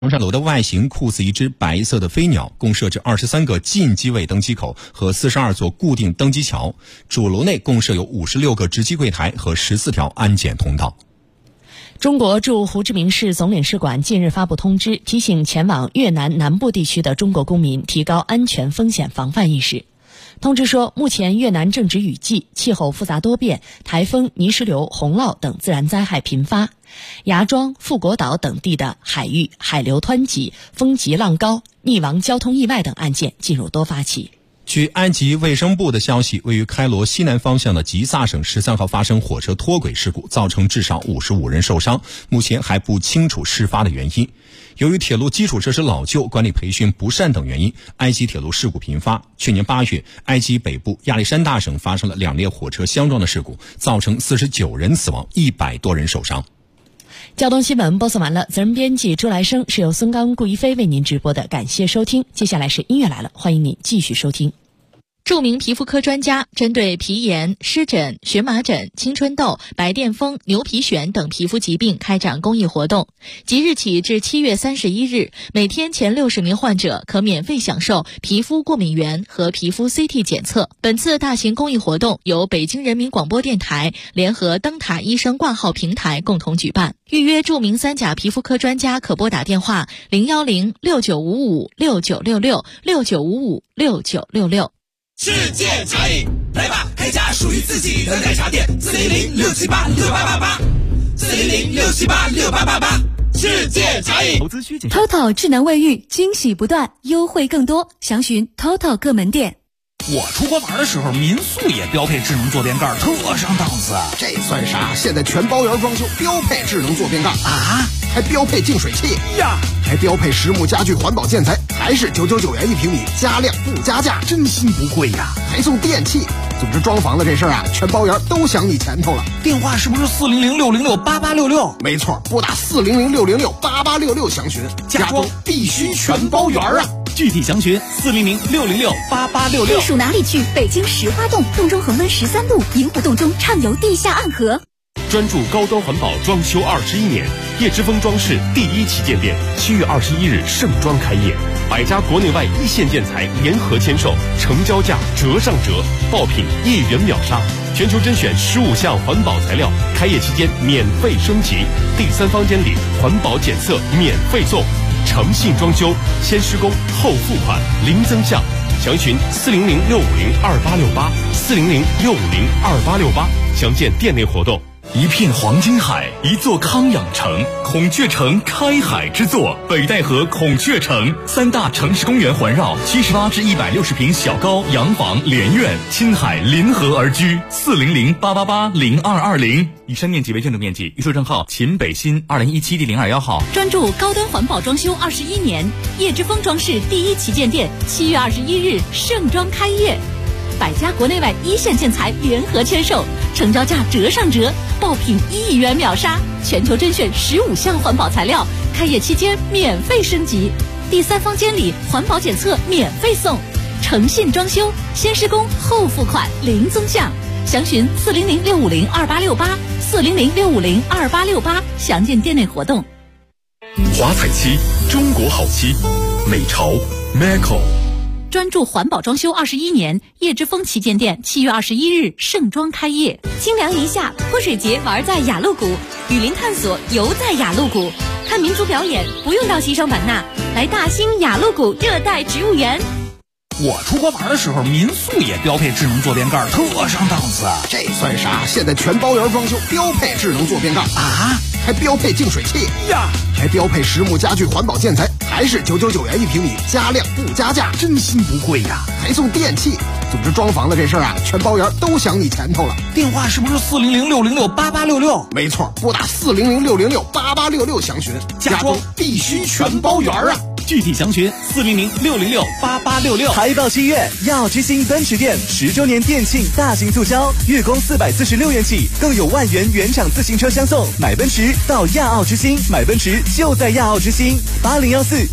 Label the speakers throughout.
Speaker 1: 中山楼的外形酷似一只白色的飞鸟，共设置23个进机位登机口和42座固定登机桥。主楼内共设有56个值机柜台和14条安检通道。
Speaker 2: 中国驻胡志明市总领事馆近日发布通知，提醒前往越南南部地区的中国公民提高安全风险防范意识。通知说，目前越南正值雨季，气候复杂多变，台风、泥石流、洪涝等自然灾害频发，芽庄、富国岛等地的海域海流湍急，风急浪高，溺亡交通意外等案件进入多发期。
Speaker 1: 据埃及卫生部的消息，位于开罗西南方向的吉萨省13号发生火车脱轨事故，造成至少55人受伤，目前还不清楚事发的原因。由于铁路基础设施老旧、管理培训不善等原因，埃及铁路事故频发。去年8月，埃及北部亚历山大省发生了2列火车相撞的事故，造成49人死亡，100多人受伤。
Speaker 2: 交通新闻播送完了，责任编辑朱来生，是由孙刚、顾一飞为您直播的，感谢收听。接下来是音乐来了，欢迎您继续收听。
Speaker 3: 著名皮肤科专家针对皮炎、湿疹、荨麻疹、青春痘、白癜风、牛皮癣等皮肤疾病开展公益活动。即日起至7月31日，每天前60名患者可免费享受皮肤过敏原和皮肤 CT 检测。本次大型公益活动由北京人民广播电台联合灯塔医生挂号平台共同举办。预约著名3甲皮肤科专家可拨打电话0106955696669556966。
Speaker 4: 世界茶饮，来吧，开家属于自己的奶茶店，400-678-6888，400-678-6888，世界茶饮。投资需谨慎。
Speaker 5: TOTO 智能卫浴，惊喜不断，优惠更多，详询 TOTO 各门店。
Speaker 6: 我出国玩的时候，民宿也标配智能坐便盖，特上档次。
Speaker 7: 这算啥？现在全包圆装修标配智能坐便盖啊，还标配净水器呀，还标配实木家具环保建材，还是999元1平米，加量不加价，
Speaker 6: 真心不贵呀！
Speaker 7: 还送电器。总之装房子这事儿啊，全包圆都想你前头了。
Speaker 6: 电话是不是400-606-8866？
Speaker 7: 没错，拨打400-606-8866详询，家装必须全包圆啊！
Speaker 6: 具体详询400-606-8866。
Speaker 5: 避暑哪里去？北京石花洞，洞中恒温13度，银湖洞中畅游地下暗河。
Speaker 8: 专注高端环保装修21年，叶之峰装饰第1旗舰店7月21日盛装开业，100家国内外一线建材联合签售，成交价折上折，爆品1元秒杀，全球甄选15项环保材料，开业期间免费升级，第3方监理，环保检测免费送，诚信装修，先施工后付款，零增项。详询400-650-2868，400-650-2868，详见店内活动。
Speaker 9: 一片黄金海，一座康养城，孔雀城开海之作，北戴河孔雀城，3大城市公园环绕，78至160平小高洋房连院，亲海临河而居，400-888-0220。以上面积为建筑面积，预售证号秦北新2017第021号。
Speaker 5: 专注高端环保装修21年，叶之峰装饰第1旗舰店7月21日盛装开业，100家国内外一线建材联合签售，成交价折上折，爆品1元秒杀，全球甄选15项环保材料，开业期间免费升级，第3方监理，环保检测免费送，诚信装修，先施工后付款，零增项。详询400-650-2868，400-650-2868，详见店内活动。
Speaker 9: 华彩漆，中国好漆，美潮 Maco。
Speaker 5: 专注环保装修21年，叶之峰旗舰店7月21日盛装开业。清凉一夏，泼水节玩在雅鹿谷，雨林探索游在雅鹿谷，看民族表演不用到西双版纳，来大兴雅鹿谷热带植物园。
Speaker 6: 我出国玩的时候，民宿也标配智能坐便盖，特上档次。
Speaker 7: 这算啥？现在全包圆装修标配智能坐便盖啊，还标配净水器呀，还标配实木家具环保建材，还是999元1平米，加量不加价，
Speaker 6: 真心不贵呀！
Speaker 7: 还送电器。总之装房子这事儿啊，全包圆都想你前头了。
Speaker 6: 电话是不是400-606-8866？
Speaker 7: 没错，拨打400-606-8866详询，家装必须全包圆啊！
Speaker 6: 具体详询400-606-8866。
Speaker 10: 还到7月，亚奥之星奔驰店10周年店庆大型促销，月供446元起，更有万元原厂自行车相送。买奔驰到亚奥之星，买奔驰就在亚奥之星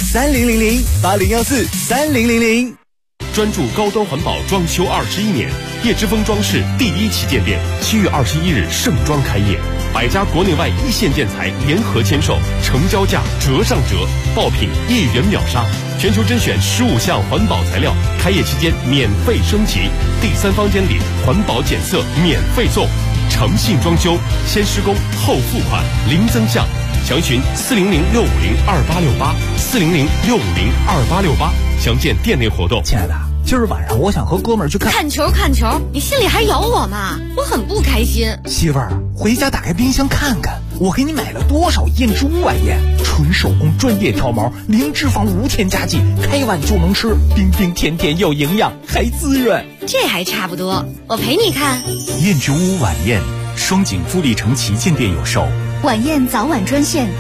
Speaker 10: ，8014-3000，8014-3000。
Speaker 8: 专注高端环保装修21年， 叶之峰装饰第1旗舰店7月21日盛装开业，100家国内外一线建材联合签售，成交价折上折，爆品1元秒杀，全球甄选15项环保材料，开业期间免费升级，第3方监理，环保检测免费送，诚信装修，先施工后付款，零增项，详询400-650-2868，400-650-2868，详见店内活动。
Speaker 6: 亲爱的，今儿晚上我想和哥们儿去
Speaker 11: 看球，你心里还有我吗？我很不开心。
Speaker 6: 媳妇儿，回家打开冰箱看看，我给你买了多少燕之屋晚宴，纯手工专业挑毛，零脂肪无添加剂，开碗就能吃，冰冰甜甜有营养，还滋润。
Speaker 11: 这还差不多，我陪你看。
Speaker 10: 燕之屋晚宴，双井富力城旗舰店有售。
Speaker 12: 晚宴早晚专线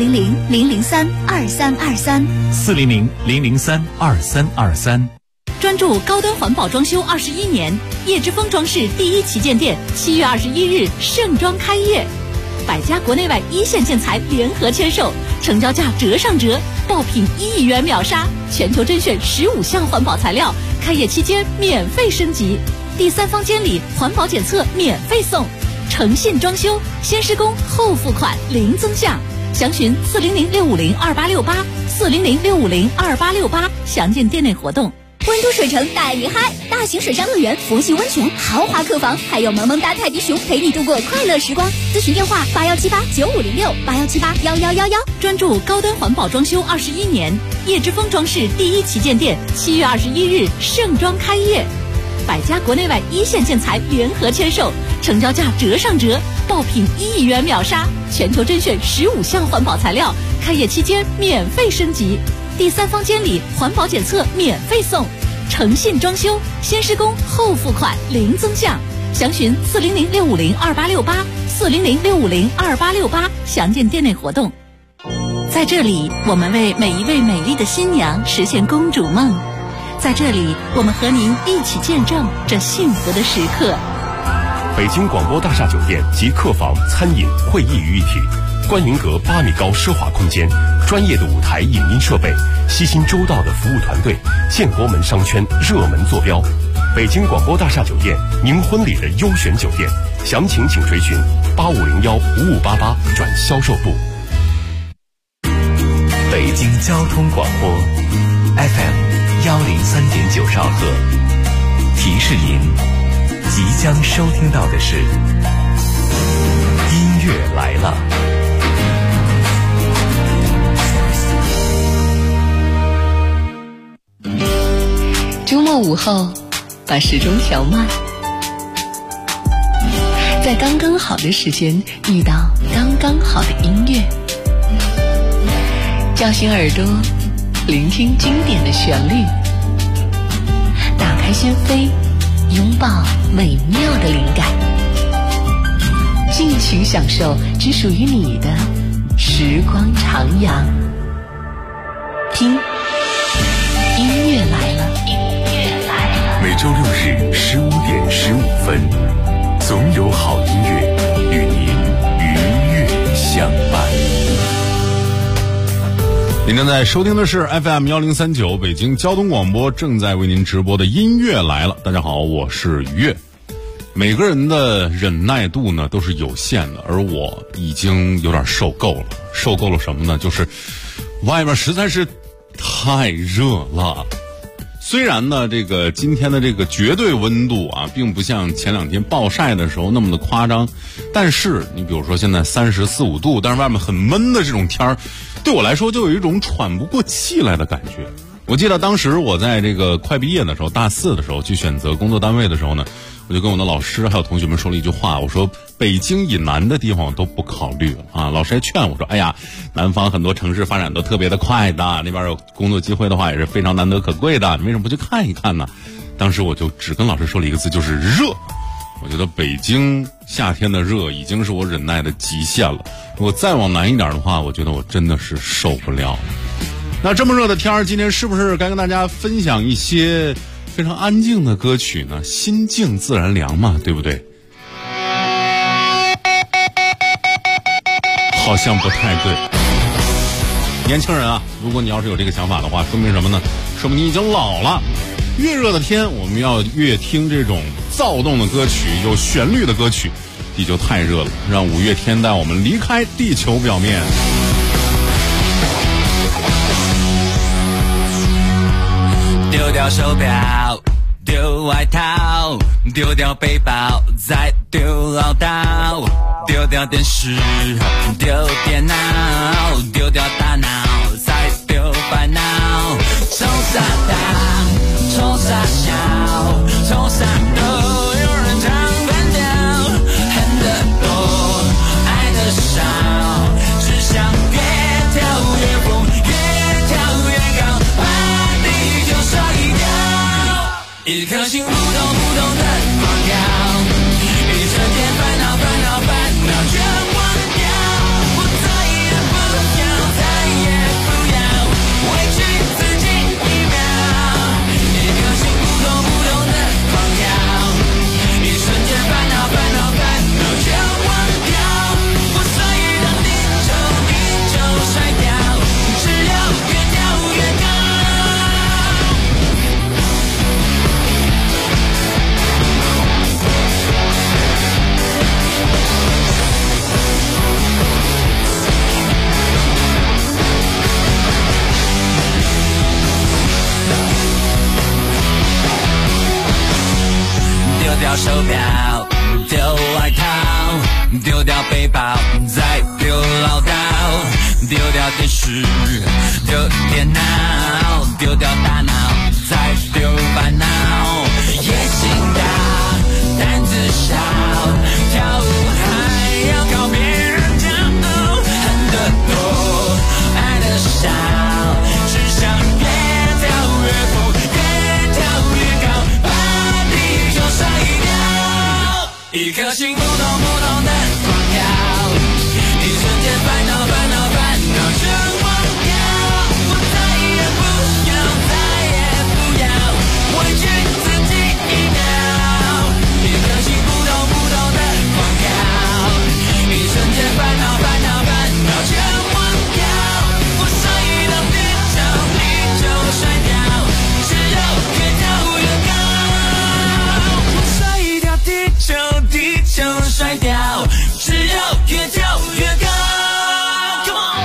Speaker 10: 400-003-2323，400-003-2323。
Speaker 5: 专注高端环保装修21年，叶之峰装饰第1旗舰店7月21日盛装开业，100家国内外一线建材联合签售，成交价折上折，爆品1亿元秒杀，全球甄选15项环保材料，开业期间免费升级，第3方监理，环保检测免费送，诚信装修，先施工后付款，零增项，详询400-650-2868，400-650-2868，详见店内活动。
Speaker 12: 温都水城带你嗨！大型水上乐园、佛系温泉、豪华客房，还有萌萌哒泰迪熊陪你度过快乐时光。咨询电话81789506，81781111。
Speaker 5: 专注高端环保装修21年，叶之峰装饰第1旗舰店7月21日盛装开业，100家国内外一线建材联合签售，成交价折上折，爆品1亿元秒杀，全球甄选15项环保材料，开业期间免费升级，第3方监理，环保检测免费送，诚信装修，先施工后付款，零增项，详询400-650-2868，400-650-2868，详见店内活动。在这里，我们为每一位美丽的新娘实现公主梦，在这里，我们和您一起见证这幸福的时刻。
Speaker 8: 北京广播大厦酒店集客房、餐饮、会议于一体，观云阁8米高奢华空间，专业的舞台影音设备，悉心周到的服务团队，建国门商圈热门坐标。北京广播大厦酒店，您婚礼的优选酒店，详情请垂询8501-5588转销售部。
Speaker 10: 北京交通广播 FM103.9兆赫，提示您即将收听到的是音乐来了。
Speaker 13: 周末午后，把时钟调慢，在刚刚好的时间遇到刚刚好的音乐，叫醒耳朵，聆听经典的旋律，打开心扉，拥抱美妙的灵感，尽情享受只属于你的时光徜徉。听，音乐来了，音乐来了。
Speaker 8: 每周6日15点15分，总有好音乐与您愉悦相伴。
Speaker 14: 您正在收听的是 FM1039 北京交通广播正在为您直播的音乐来了。大家好，我是于悦。每个人的忍耐度呢都是有限的，而我已经有点受够了。受够了什么呢？就是外边实在是太热了。虽然呢这个今天的这个绝对温度啊并不像前2天暴晒的时候那么的夸张，但是你比如说现在34、5度，但是外面很闷的这种天儿，对我来说就有一种喘不过气来的感觉。我记得当时我在这个快毕业的时候，大4的时候去选择工作单位的时候呢，我就跟我的老师还有同学们说了一句话，我说北京以南的地方我都不考虑了啊。老师还劝我说，哎呀，南方很多城市发展都特别的快的，那边有工作机会的话也是非常难得可贵的，你为什么不去看一看呢？当时我就只跟老师说了一个字，就是热。我觉得北京夏天的热已经是我忍耐的极限了，如果再往南一点的话，我觉得我真的是受不了。那这么热的天儿，今天是不是该跟大家分享一些非常安静的歌曲呢？心静自然凉嘛，对不对？好像不太对。年轻人啊，如果你要是有这个想法的话，说明什么呢？说明你已经老了。越热的天，我们要越听这种躁动的歌曲，有旋律的歌曲。地球太热了，让五月天带我们离开地球表面。
Speaker 15: 丢掉手表，丢外套，丢掉背包，再丢唠叨，丢掉电视，丢电脑，丢掉大脑，再丢烦恼。冲啥大，冲啥小，冲啥都有人唱反调，恨得多，爱得少，只想越跳越疯，越跳越高，把地球甩掉。一颗心扑通扑通的狂跳，一瞬间烦恼烦恼烦恼全忘掉，我再也不要，再也不要委屈自己一秒。一颗心扑通扑通的狂跳，一瞬间烦恼烦恼烦恼全忘掉，我所以让地球甩掉，只要越跳越高。丢掉手表，丢外套，丢掉背包，再丢唠叨，丢掉电视，丢电脑，丢掉大脑，再丢烦恼。野心大，胆子小，跳舞还要靠别人骄傲，恨得多，爱得少，只想越跳越疯，越跳越高，把地球甩掉。一颗心扑通扑通的狂跳，一瞬间烦恼烦恼烦恼全忘掉，我再也不要，再也不要委屈自己一秒。一颗心扑通扑通的狂跳，一瞬间烦恼烦恼烦恼全忘掉，我所以让地球甩掉，只要越跳越高，我所以让地球甩掉，只要越跳越高。Come on。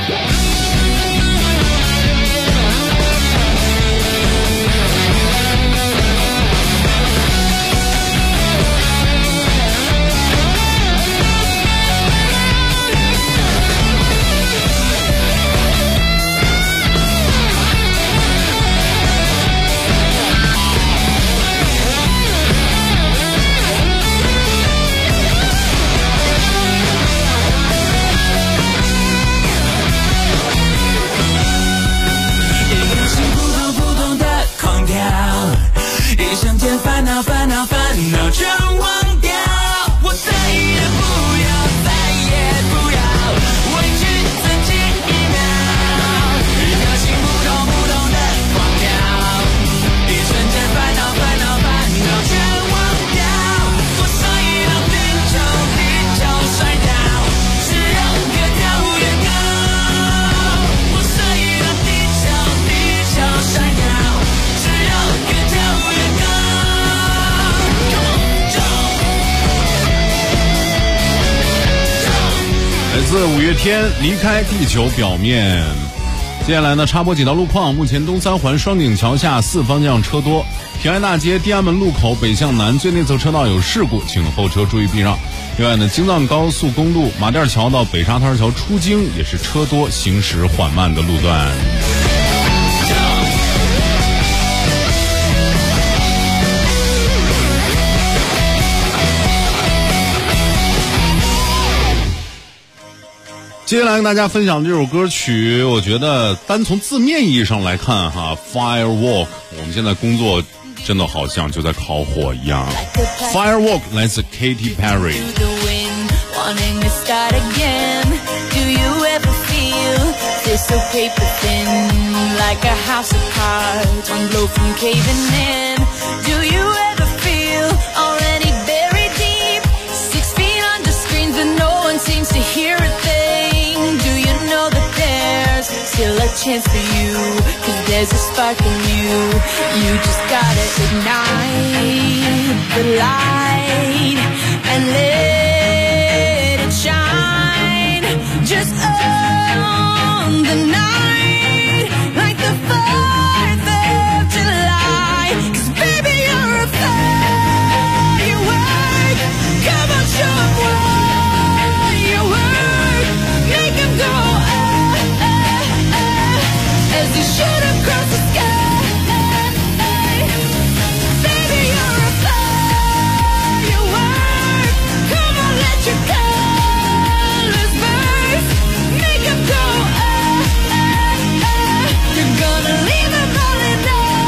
Speaker 15: 一瞬间烦恼烦恼烦恼全忘掉，我再也不要，再也不要委屈自己一秒。一颗心扑通扑通的狂跳，一瞬间烦恼烦恼烦恼全忘掉，我所以让地球甩掉，只要越跳越高，我所以让地球甩掉，只要越跳越高。
Speaker 14: 来自五月天离开地球表面。接下来呢，插播几条路况。目前东三环双井桥下四方向车多，平安大街地安门路口北向南最内侧车道有事故，请后车注意避让。另外呢，京藏高速公路马甸桥到北沙滩桥出京也是车多，行驶缓慢的路段。接下来跟大家分享这首歌曲，我觉得单从字面意义上来看哈 ，Firework， 我们现在工作真的好像就在烤火一样。Firework 来自 Katy
Speaker 16: Perry。Still a chance for you, 'cause there's a spark in you. You just gotta ignite the light and let it shine. Just own the night like the 4th of July. 'Cause baby, you're a firework. Come on, show 'em what you work. Make 'em go as you shoot across the sky. Baby, you're a firework. Come on, let your colors burst. Make 'em go You're gonna leave 'em all in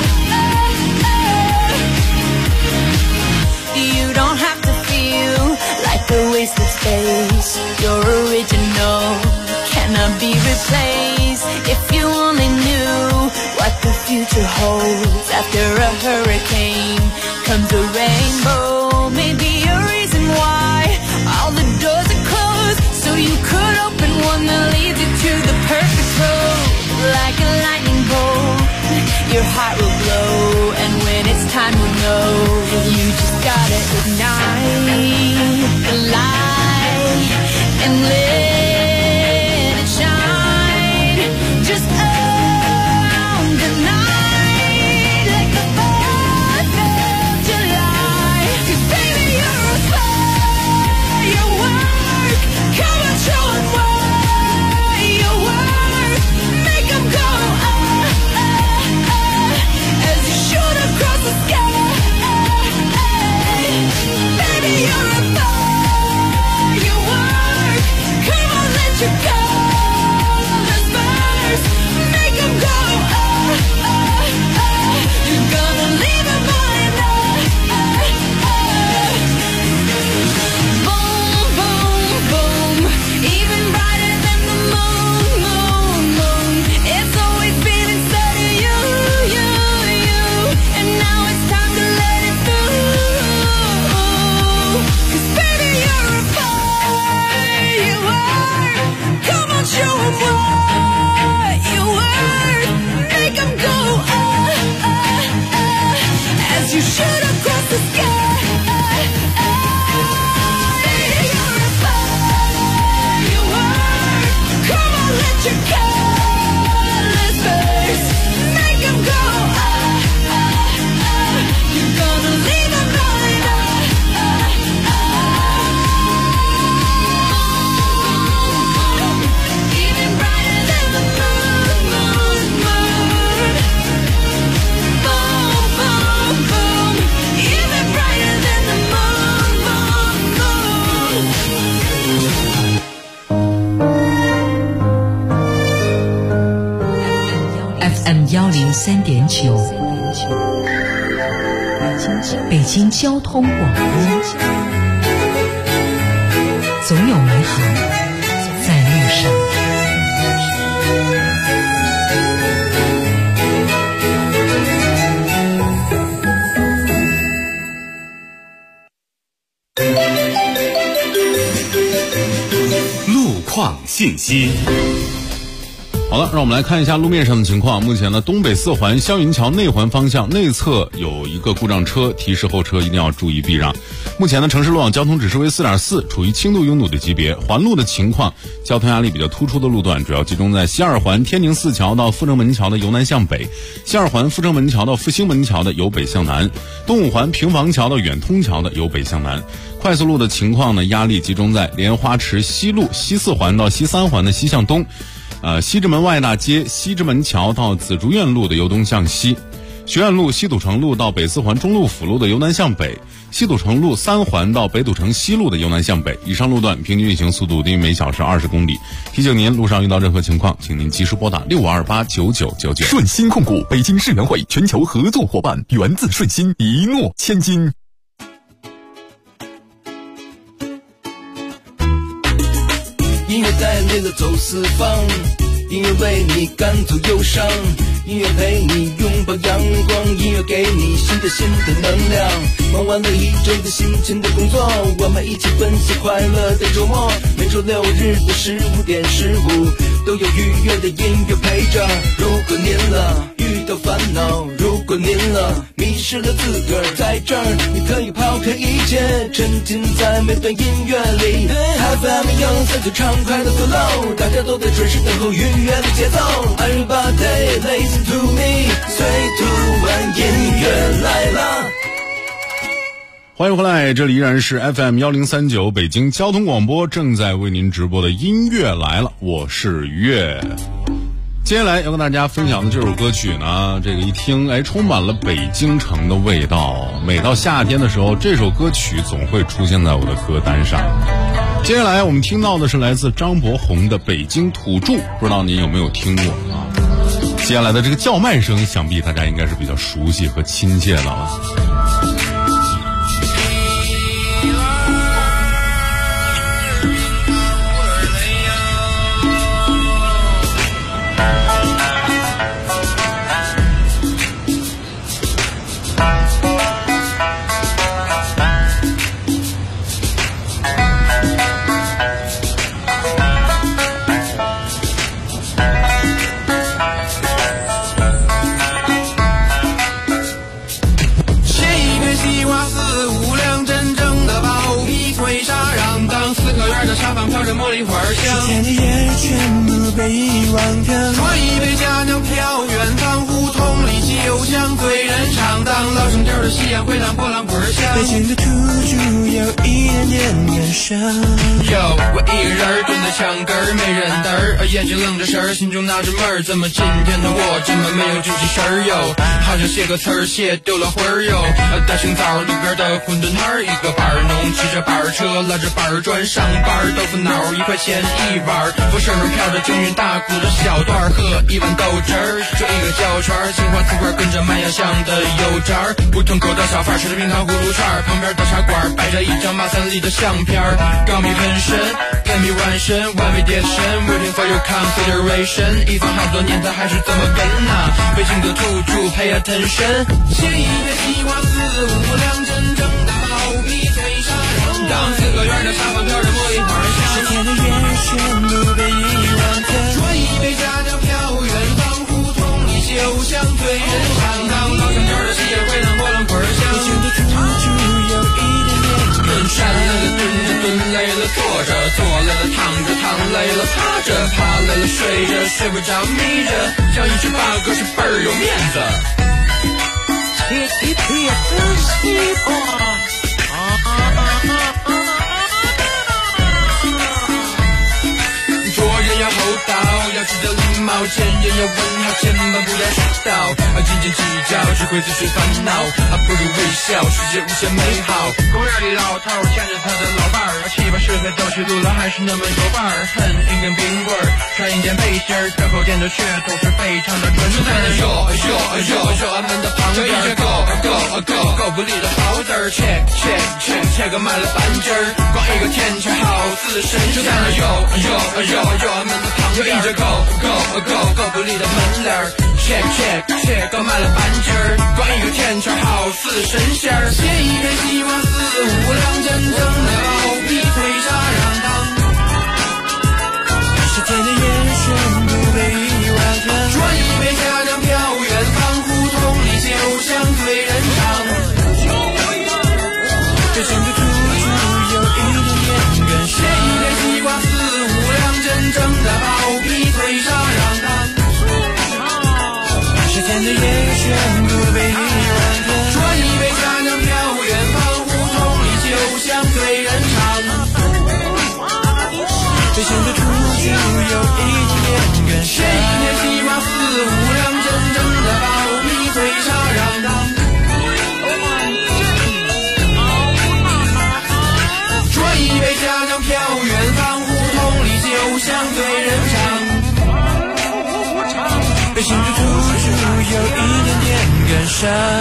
Speaker 16: You don't have to feel like a wasted space. You're original, cannot be replaced. If you only knew what the future holds. After a hurricane comes a rainbow. Maybe a reason why all the doors are closed, so you could open one that leads you to the perfect road. Like a lightning bolt, your heart will glow, and when it's time to know, you just gotta ignite the light and let it shine. Just own the night like the 4th of July. 'Cause baby, you're a firework. Come on, show 'em what you work. Make 'em go as you shoot across the sky. Baby, you're a firework. Come on, let your colors burst. Make 'em go You're gonna leave 'em all in Boom, boom, boom. Even brighter than the moon, moon, moon. It's always been inside of you, you, you. And now it's time to let it through. 'Cause baby, you're a firework. Come on, show 'em what you work. Make 'em go as you shoot across the sky. Baby, you're a firework. Come on, let your colors burst. Make 'em go You're gonna leave 'em all in Even brighter than the moon, moon, moon. Boom, boom, boom. Even brighter than the moon, moon, moon.
Speaker 17: FM 103.9，北京交通广播，总有美好在路上。
Speaker 8: 路况信息。
Speaker 14: 好了，让我们来看一下路面上的情况。目前呢，东北4环霄云桥内环方向内侧有一个故障车，提示后车一定要注意避让。目前呢，城市路网交通指示为4.4，处于轻度拥堵的级别。环路的情况，交通压力比较突出的路段主要集中在西2环天宁4桥到阜成门桥的由南向北，西2环阜成门桥到复兴门桥的由北向南，东5环平房桥到远通桥的由北向南。快速路的情况呢，压力集中在莲花池西路西4环到西3环的西向东。西直门外大街西直门桥到紫竹院路的由东向西，学院路西土城路到北4环中路辅路的由南向北，西土城路3环到北土城西路的由南向北。以上路段平均运行速度低于每小时20公里。提醒您，路上遇到任何情况，请您及时拨打65289999。
Speaker 18: 顺鑫控股，北京世园会全球合作伙伴，源自顺鑫，一诺千金。
Speaker 19: 音乐带领着走四方，音乐为你赶走忧伤，音乐陪你拥抱阳光，音乐给你新的能量。忙完了一周的辛勤的工作，我们一起分享快乐的周末。每周6日的15:15，都有愉悦的音乐陪着。如果您遇到果淋了，迷失了自个儿，在这儿你可以抛开一切，沉浸在每段音乐里。FM 103最畅快的 flow， 大家都在准时等候愉悦的节奏。Everybody listen to me， 最突然音乐来了。
Speaker 14: 欢迎回来，这里依然是 FM 1039北京交通广播正在为您直播的音乐来了，我是于越。接下来要跟大家分享的这首歌曲呢，这个一听充满了北京城的味道。每到夏天的时候，这首歌曲总会出现在我的歌单上。接下来我们听到的是来自张博宏的《北京土著》，不知道您有没有听过啊？接下来的这个叫卖声，想必大家应该是比较熟悉和亲切的了。
Speaker 20: 飘着茉莉花香，天的夜全部被遗忘掉。说一杯佳酿飘远方，胡同里酒香醉人唱。当老生调的夕阳回荡波浪滚响，北京的土著有一点点感伤。哟，我一个人蹲在墙根儿，没人等儿，眼睛愣着神儿，心中纳着闷儿，怎么今天的我这么没有精气神儿哟？好像写个词儿写丢了魂儿哟。大清早路边的馄饨摊儿，一个板儿农骑着板儿车，拉着板儿砖上班，豆腐脑1块钱一碗，风声飘着京韵大鼓的小段儿，喝一碗豆汁儿，就一个胶圈儿，青花瓷罐跟着麦芽香的油渣儿，胡同口的小贩吃着冰糖葫芦串儿，旁边的茶馆摆着一张马三立的相片儿，钢笔纹身，粉笔纹身，完美叠身 ，waiting for your consideration， 一放好多年它还是这么笨呐，北京的土著 pay attention， 写一杯西瓜4、5两真正的毛皮脆沙瓤，当4个院的沙发飘着茉莉花香，10天的夜全部被遗忘掉，说一杯佳酿飘远方，胡同里酒香醉人肠，当老香调的夕阳回荡波浪滚响，北京的土著有一点点跟站累了蹲着，蹲累了坐着，坐累了躺着，躺累了趴着，趴累了睡着，睡不着眯着，像一只八哥是倍儿有面子。做人要厚道，要知道礼貌，见人要问好，千万不要迟到，斤斤计较只会自寻烦恼，不如微笑，世界无限美好。公园里老头牵着他的老伴儿，7、8、10岁走起路来还是那么有伴儿，恨一根冰棍儿，穿一件背心儿，车口店的噱头是非常的纯粹。yo，俺们的旁边狗不理的好字儿 ，check 个卖了半斤儿，光一个天桥好似神仙。yo，俺们的旁边有一只狗不理的门帘儿 ，check 个卖了半斤儿，光一个天桥好似神仙。写一杯西瓜4、5两真正的毛皮脆沙瓤汤，10天的夜全部被遗忘掉，说一杯佳酿飘远方，胡同里酒香醉人肠，北京的土著有一点点跟上，写一杯西瓜4、5两真正的毛皮脆沙瓤汤，10天的夜全部被遗忘掉，说一杯佳酿飘远方，胡同里酒香醉人肠，北京的土著有一点点跟上，写一杯西瓜4、5两真正的毛皮脆沙瓤汤，说一杯佳酿飘远方，胡同里酒香醉人肠，北京的土著有一点点跟上。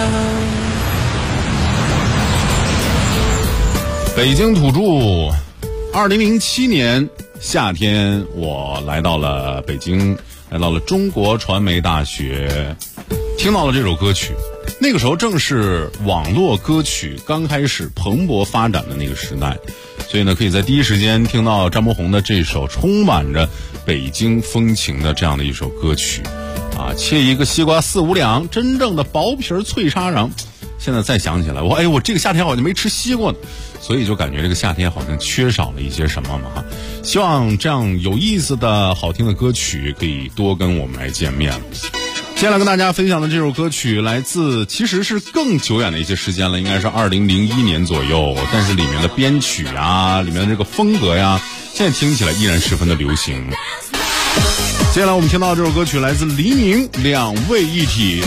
Speaker 14: 北京土著，2007年夏天，我来到了北京，来到了中国传媒大学，听到了这首歌曲。那个时候正是网络歌曲刚开始蓬勃发展的那个时代，所以呢，可以在第一时间听到张博宏的这首充满着北京风情的这样的一首歌曲。 啊，切一个西瓜4、5两，真正的薄皮脆沙瓤。现在再想起来，我这个夏天好像没吃西瓜呢，所以就感觉这个夏天好像缺少了一些什么嘛哈。希望这样有意思的好听的歌曲可以多跟我们来见面。接下来跟大家分享的这首歌曲来自其实是更久远的一些时间了，应该是2001年左右，但是里面的编曲啊，里面的这个风格呀，现在听起来依然十分的流行。接下来我们听到这首歌曲来自黎明，两位一体。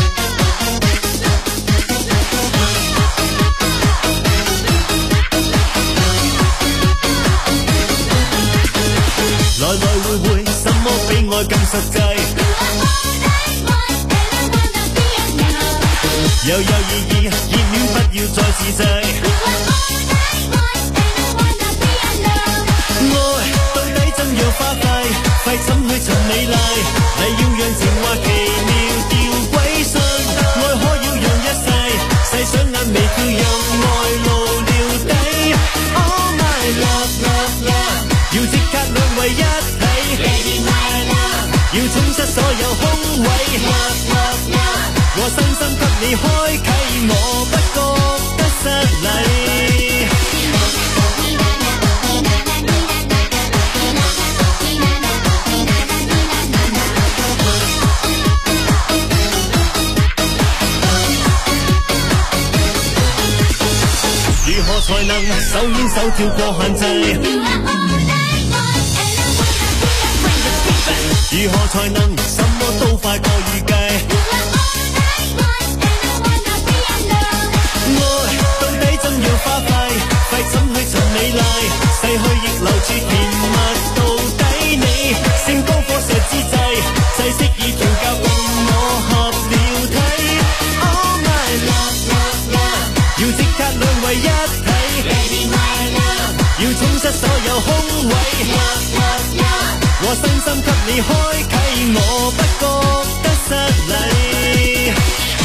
Speaker 21: 來來回回，什麼比愛更實際？有意義，熱戀不要再自製。愛到底怎樣花費？費怎去尋美麗？你要讓情話奇妙掉鬼信，愛可要讓一世，細想眼眉跳任愛露了底。Oh my love love love， 要即刻兩為一體。Baby my love， 要沖失所有空位。Love love love， 我深深給你開啟，我不覺得失禮。如何才能手牽手跳過限制？如何才能什麼都快過預計？愛到底怎樣花費？費怎去尋美麗？逝去亦留住甜蜜到底你。聖高火石之際，制式已調教共我合了體。Oh my love love love， 要即刻兩為一體。Baby my love， 要沖失所有空位。Love love love， 我身心給你開啟，我不覺得失禮。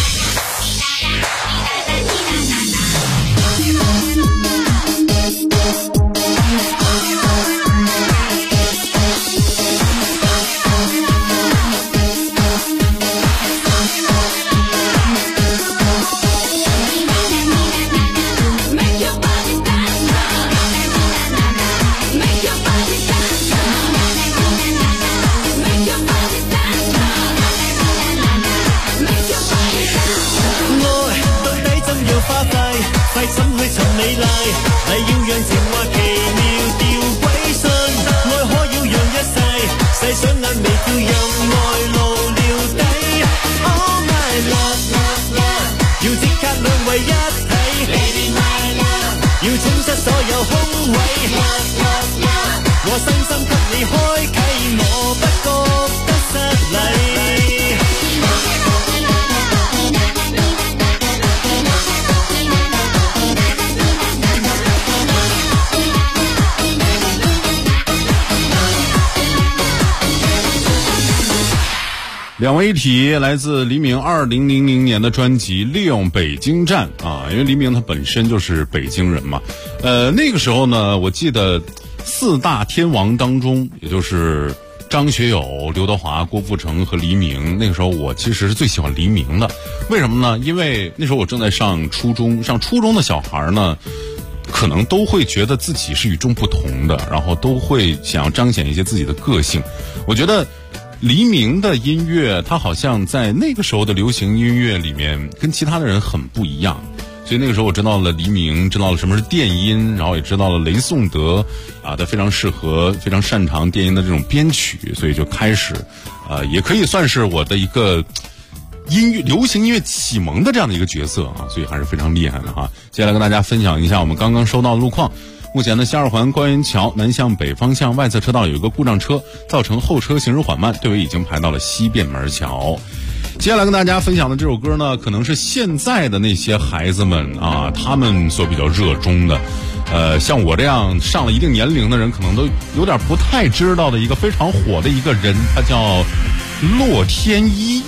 Speaker 21: 費怎去尋美麗？你要讓情話奇妙掉鬼信，愛可要讓一世，細想眼眉跳任愛露了底。Oh my love love love， 要即刻兩為一體。Baby my love， 要沖失所有空位。Love love love， 我身心給你開啟，我不覺得失禮。
Speaker 14: 两位一体来自黎明2000年的专辑《利用北京站》啊，因为黎明他本身就是北京人嘛。那个时候呢，我记得4大天王当中，也就是张学友、刘德华、郭富城和黎明。那个时候我其实是最喜欢黎明的，为什么呢？因为那时候我正在上初中，上初中的小孩呢，可能都会觉得自己是与众不同的，然后都会想要彰显一些自己的个性。我觉得黎明的音乐，他好像在那个时候的流行音乐里面跟其他的人很不一样，所以那个时候我知道了黎明，知道了什么是电音，然后也知道了雷颂德啊，他非常适合、非常擅长电音的这种编曲，所以就开始也可以算是我的一个流行音乐启蒙的这样的一个角色啊，所以还是非常厉害的哈。接下来跟大家分享一下我们刚刚收到的路况。目前呢，西二环官园桥南向北方向外侧车道有一个故障车，造成后车行驶缓慢，队尾已经排到了西便门桥。接下来跟大家分享的这首歌呢，可能是现在的那些孩子们啊，他们所比较热衷的。像我这样上了一定年龄的人，可能都有点不太知道的一个非常火的一个人，他叫洛天依。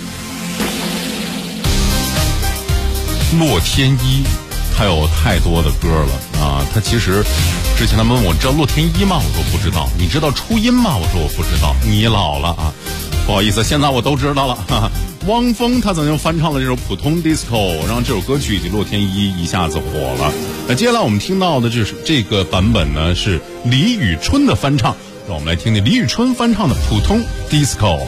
Speaker 14: 洛天依他有太多的歌了啊！他其实之前他们问我知道洛天依吗？我说不知道。你知道初音吗？我说我不知道。你老了啊！ 不好意思，现在我都知道了。哈哈，汪峰他曾经翻唱了这首《普通 Disco》，让这首歌曲以及洛天依一下子火了。那接下来我们听到的这个版本呢，是李宇春的翻唱，让我们来听听李宇春翻唱的《普通 Disco》。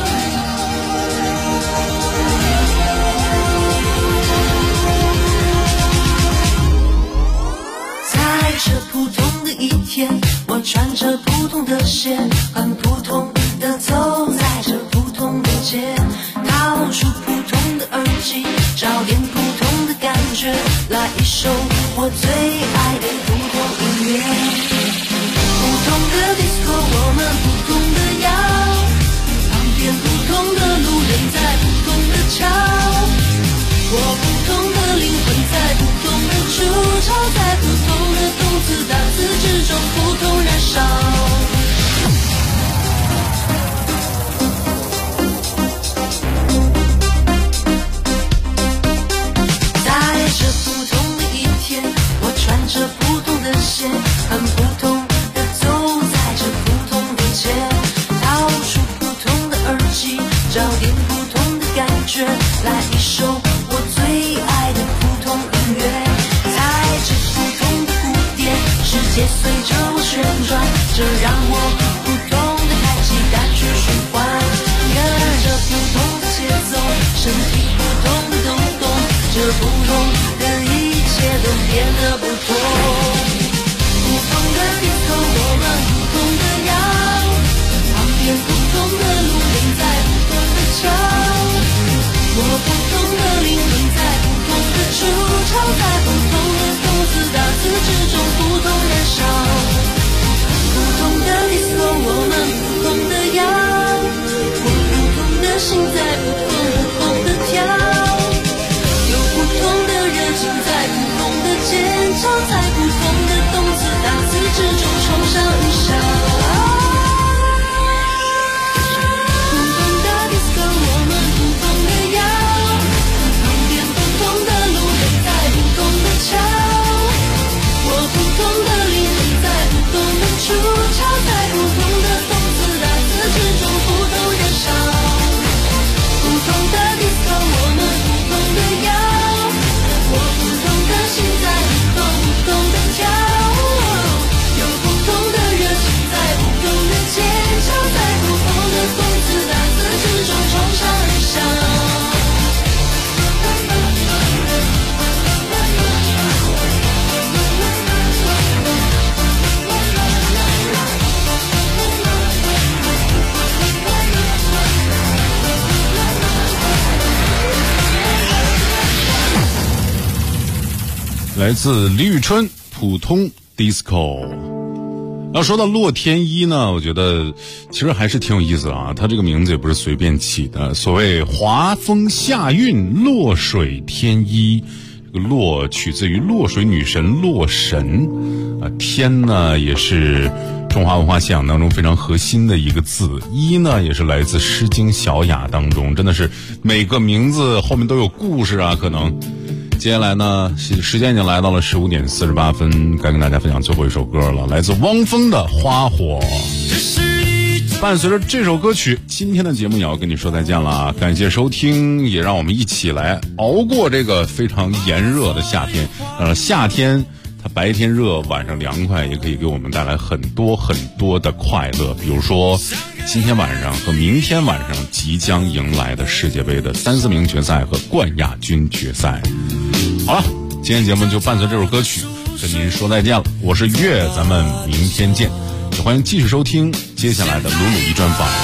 Speaker 21: 在这普通的一天，我穿着普通的鞋，很普通的走在这普通的街，掏出普通的耳机，找点普通的感觉，来一首我最爱的普通音乐。普通的 disco 我们普通的摇，旁边普通的路人在普通的瞧，我普通的灵魂在普通的出潮，在普通的动词大词之中普通燃烧。很普通的走在这普通的街，掏出普通的耳机，找点普通的感觉，来一首我最爱的普通音乐。在这普通的鼓点，世界随着我旋转，这让我普通的开启单曲循环，跟着普通的节奏，身体普通的动动，这普通的一切都变得不同。我们普通的摇，旁边普通的路人在普通的瞧，我普通的灵魂在普通的出潮，在普通的动词大词之中普通燃烧。普通的 disco 我们普通的摇，我普通的心在普通的跳，有普通的热情在普通的尖叫，在普通的动词大词之中冲上云霄。普通的 disco 我们普通的摇，旁边普通的路人在普通的瞧，我普通的灵魂在普通的出潮，在普通的动词大词之中普通燃烧。普通的 disco 我们普通的摇，我普通的心在普通的跳，有普通的热情在普通的尖叫，在普通的动词大词之中冲上云霄。
Speaker 14: 来自李宇春普通 Disco。 要说到洛天依呢，我觉得其实还是挺有意思啊，他这个名字也不是随便起的，所谓华风夏韵洛水天依，这个洛取自于洛水女神洛神啊，天呢也是中华文化信仰当中非常核心的一个字，依呢也是来自诗经小雅当中，真的是每个名字后面都有故事啊，可能。接下来呢，时间已经来到了15点48分，该跟大家分享最后一首歌了，来自汪峰的《花火》。伴随着这首歌曲，今天的节目也要跟你说再见了，感谢收听，也让我们一起来熬过这个非常炎热的夏天。夏天它白天热，晚上凉快，也可以给我们带来很多很多的快乐。比如说今天晚上和明天晚上即将迎来的世界杯的3、4名决赛和冠亚军决赛。好了，今天节目就伴随这首歌曲跟您说再见了，我是月，咱们明天见，也欢迎继续收听接下来的鲁鲁一专访。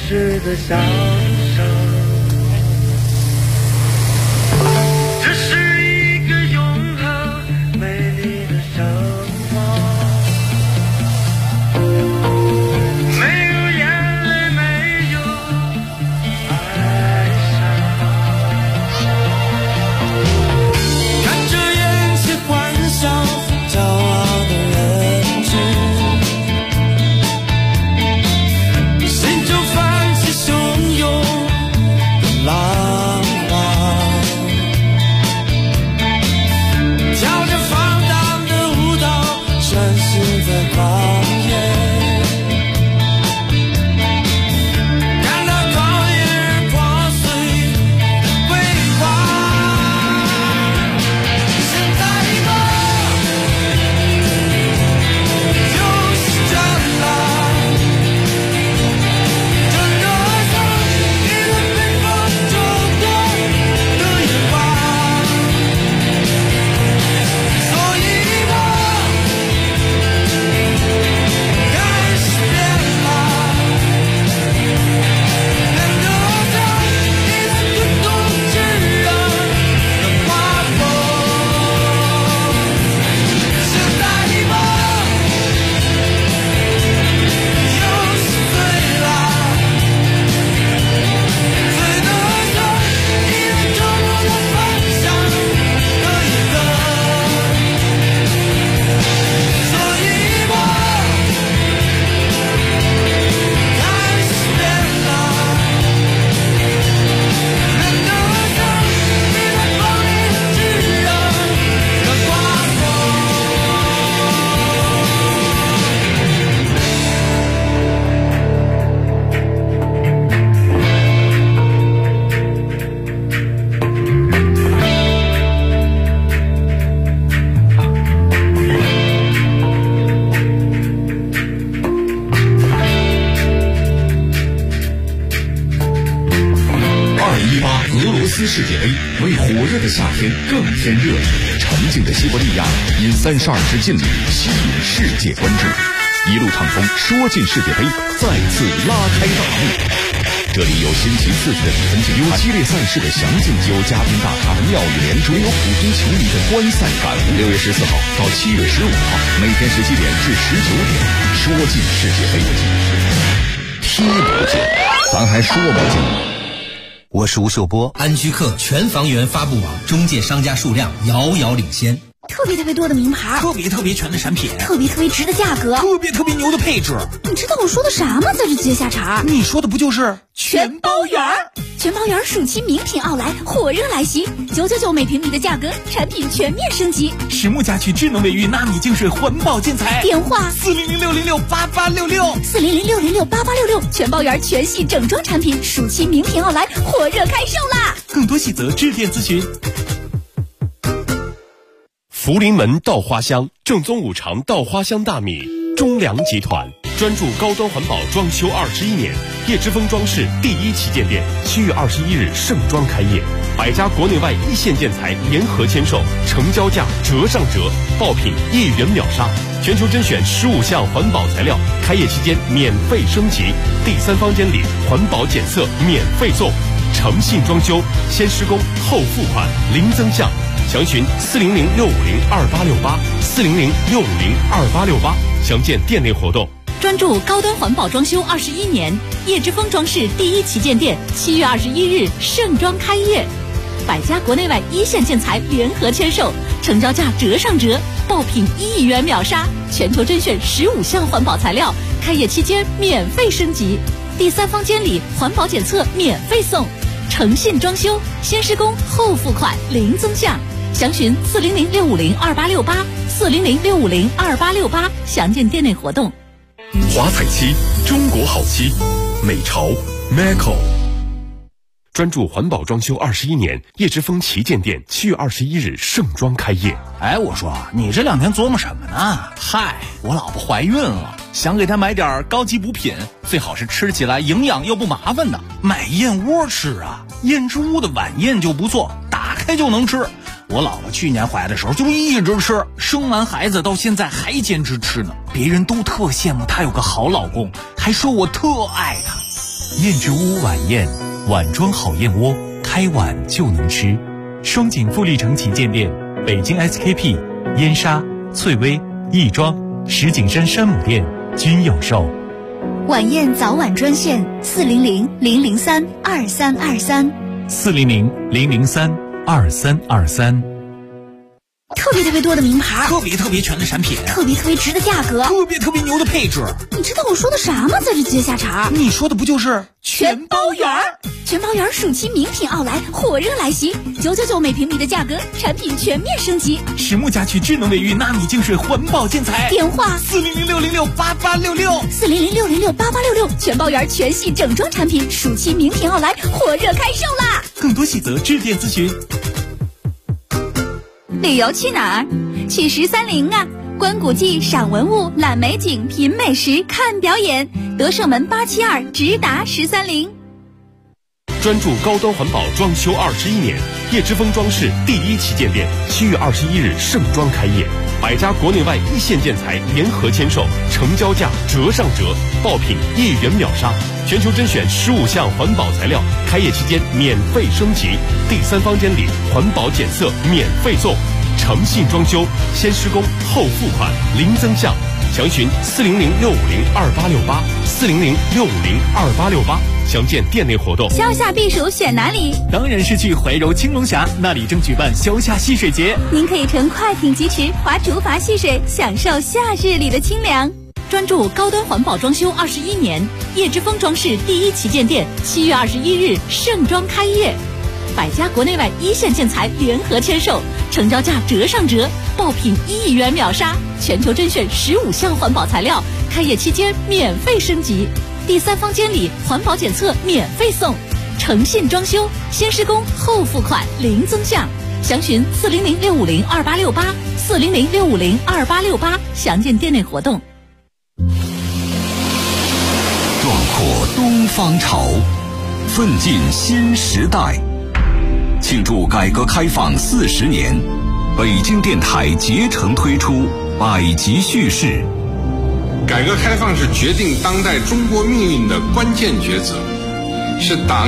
Speaker 1: 逝的笑声。这是一个永恒美丽的生活，没有眼泪，没有哀伤。看着眼前欢笑骄傲的人群，心中泛起汹涌的浪花，跳着放荡的舞蹈，穿行在旷野，看到旷野而破碎的辉煌。现在我又是倦了，这歌声依然被风中的眼光，所以我开始变了，面对着一次孤独炙热的花火。现在我又是醉了，醉得像依然走入了方向的一个，所以我开始变了，面对着一段风雨炙热的花火。
Speaker 18: 俄罗斯世界杯为火热的夏天更添热闹，沉静的西伯利亚因32支劲旅吸引世界关注，一路畅风说进世界杯再次拉开大幕。这里有新奇刺激的比分竞赛，有激烈赛事的详尽，有嘉宾大咖的妙语连珠，有普通球迷的观赛感悟。6月14号到7月15号，每天17点至19点，说进世界杯，踢不进，咱还说不进。
Speaker 22: 我是吴秀波。安居客全房源发布网中介商家数量遥遥领先，
Speaker 12: 特别多的名牌，
Speaker 6: 特别全的产品，
Speaker 12: 特别值的价格，
Speaker 6: 特别牛的配置。
Speaker 12: 你知道我说的啥吗？在这接下茬，
Speaker 6: 你说的不就是全包圆？
Speaker 12: 全包圆暑期名品奥莱火热来袭，999每平米的价格，产品全面升级。
Speaker 6: 实木家具、智能卫浴、纳米净水、环保建材。
Speaker 12: 电话
Speaker 6: 400-606-8866，400-606-8866，
Speaker 12: 全包圆全系整装产品，暑期名品奥莱火热开售啦！
Speaker 6: 更多细则致电咨询。
Speaker 8: 福临门稻花香，正宗五常稻花香大米，中粮集团专注高端环保装修21年，叶之峰装饰第1旗舰店7月21日盛装开业，100家国内外一线建材联合签售，成交价折上折，爆品1元秒杀，全球甄选15项环保材料，开业期间免费升级，第3方监理环保检测免费送，诚信装修，先施工后付款，零增项。详询400-650-2868，400-650-2868，详见店内活动。
Speaker 5: 专注高端环保装修21年，叶之峰装饰第1旗舰店7月21日盛装开业，100家国内外一线建材联合签售，成交价折上折，爆品1元秒杀，全球甄选15项环保材料，开业期间免费升级，第3方监理环保检测免费送，诚信装修，先施工后付款，零增项。详询400-650-2868，400-650-2868，详见店内活动。
Speaker 18: 华彩漆，中国好漆，美潮 Maco。
Speaker 8: 专注环保装修21年，叶之峰旗舰店7月21日盛装开业。
Speaker 6: 哎，我说你这2天琢磨什么呢？嗨，我老婆怀孕了，想给她买点高级补品，最好是吃起来营养又不麻烦的。买燕窝吃啊，燕之屋的晚宴就不错，打开就能吃。我姥姥去年怀的时候就一直吃，生完孩子到现在还坚持吃呢。别人都特羡慕她有个好老公，还说我特爱她。
Speaker 2: 燕之屋晚宴，碗装好燕窝，开碗就能吃。双井富力城旗舰店、北京 SKP、燕莎、翠微、亦庄、石景山山姆店均有售。
Speaker 12: 晚宴早晚专线400-003-2323。
Speaker 2: 400-003-2323。
Speaker 12: 特别多的名牌，
Speaker 6: 特别全的产品，
Speaker 12: 特别值的价格，
Speaker 6: 特别牛的配置。
Speaker 12: 你知道我说的啥吗？在这接下茬，
Speaker 6: 你说的不就是
Speaker 12: 全包圆？全包圆暑期名品奥莱火热来袭，999每平米的价格，产品全面升级。
Speaker 2: 实木家居智能卫浴纳米净水环保建材，
Speaker 12: 电话
Speaker 6: 400-606-8866，400-606-8866，
Speaker 12: 全包圆全系整装产品，暑期名品奥莱火热开售啦！
Speaker 2: 更多细则致电咨询。
Speaker 12: 旅游去哪儿？去13陵啊！观古迹、赏文物、览美景、品美食、看表演。德胜门872直达13陵。
Speaker 8: 专注高端环保装修21年，叶之峰装饰第1旗舰店7月21日盛装开业，100家国内外一线建材联合签售，成交价折上折，爆品1元秒杀，全球甄选15项环保材料，开业期间免费升级，第3方监理环保检测免费送，诚信装修，先施工后付款，零增项。详询400-650-2868，400-650-2868，详见店内活动。
Speaker 12: 消夏避暑选哪里？
Speaker 2: 当然是去怀柔青龙峡，那里正举办消夏戏水节。
Speaker 12: 您可以乘快艇疾驰，划竹筏戏水，享受夏日里的清凉。
Speaker 5: 专注高端环保装修21年，叶之峰装饰第1旗舰店7月21日盛装开业，100家国内外一线建材联合签售，成交价折上折，爆品1元秒杀，全球甄选15项环保材料，开业期间免费升级，第3方监理环保检测免费送，诚信装修，先施工后付款，零增项。详询400-650-2868，400-650-2868，详见店内活动。
Speaker 18: 壮阔东方潮，奋进新时代。庆祝改革开放40年，北京电台竭诚推出百集叙事。
Speaker 3: 改革开放是决定当代中国命运的关键抉择，是党